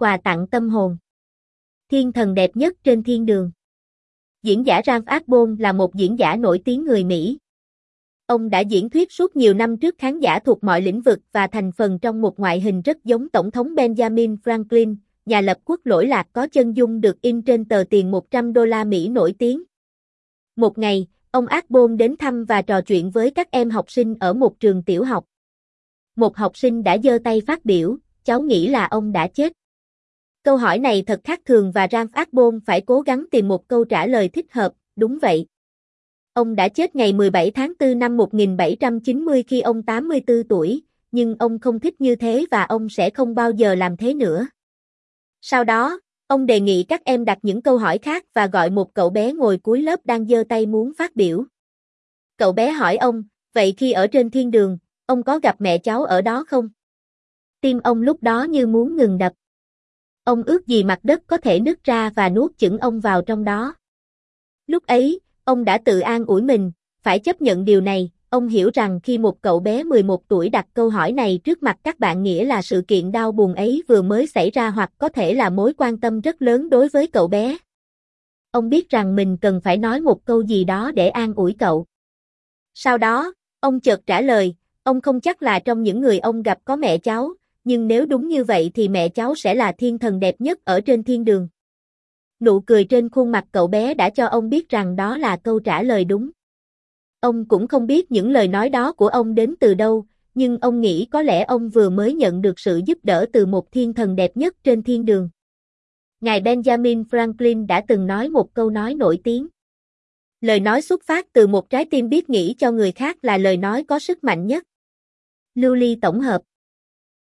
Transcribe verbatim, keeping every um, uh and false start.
quà tặng tâm hồn. Thiên thần đẹp nhất trên thiên đường. Diễn giả Ralph Ashbone là một diễn giả nổi tiếng người Mỹ. Ông đã diễn thuyết suốt nhiều năm trước khán giả thuộc mọi lĩnh vực và thành phần trong một ngoại hình rất giống Tổng thống Benjamin Franklin, nhà lập quốc lỗi lạc có chân dung được in trên tờ tiền một trăm đô la Mỹ nổi tiếng. Một ngày, ông Ashbone đến thăm và trò chuyện với các em học sinh ở một trường tiểu học. Một học sinh đã giơ tay phát biểu, cháu nghĩ là ông đã chết. Câu hỏi này thật khác thường và Ralph Ashbone phải cố gắng tìm một câu trả lời thích hợp, đúng vậy. Ông đã chết ngày mười bảy tháng tư năm một nghìn bảy trăm chín mươi khi ông tám mươi tư tuổi, nhưng ông không thích như thế và ông sẽ không bao giờ làm thế nữa. Sau đó, ông đề nghị các em đặt những câu hỏi khác và gọi một cậu bé ngồi cuối lớp đang giơ tay muốn phát biểu. Cậu bé hỏi ông, vậy khi ở trên thiên đường, ông có gặp mẹ cháu ở đó không? Tim ông lúc đó như muốn ngừng đập. Ông ước gì mặt đất có thể nứt ra và nuốt chửng ông vào trong đó. Lúc ấy, ông đã tự an ủi mình, phải chấp nhận điều này. Ông hiểu rằng khi một cậu bé mười một tuổi đặt câu hỏi này trước mặt các bạn nghĩa là sự kiện đau buồn ấy vừa mới xảy ra hoặc có thể là mối quan tâm rất lớn đối với cậu bé. Ông biết rằng mình cần phải nói một câu gì đó để an ủi cậu. Sau đó, ông chợt trả lời, ông không chắc là trong những người ông gặp có mẹ cháu, nhưng nếu đúng như vậy thì mẹ cháu sẽ là thiên thần đẹp nhất ở trên thiên đường. Nụ cười trên khuôn mặt cậu bé đã cho ông biết rằng đó là câu trả lời đúng. Ông cũng không biết những lời nói đó của ông đến từ đâu, nhưng ông nghĩ có lẽ ông vừa mới nhận được sự giúp đỡ từ một thiên thần đẹp nhất trên thiên đường. Ngài Benjamin Franklin đã từng nói một câu nói nổi tiếng. Lời nói xuất phát từ một trái tim biết nghĩ cho người khác là lời nói có sức mạnh nhất. Lưu ly tổng hợp.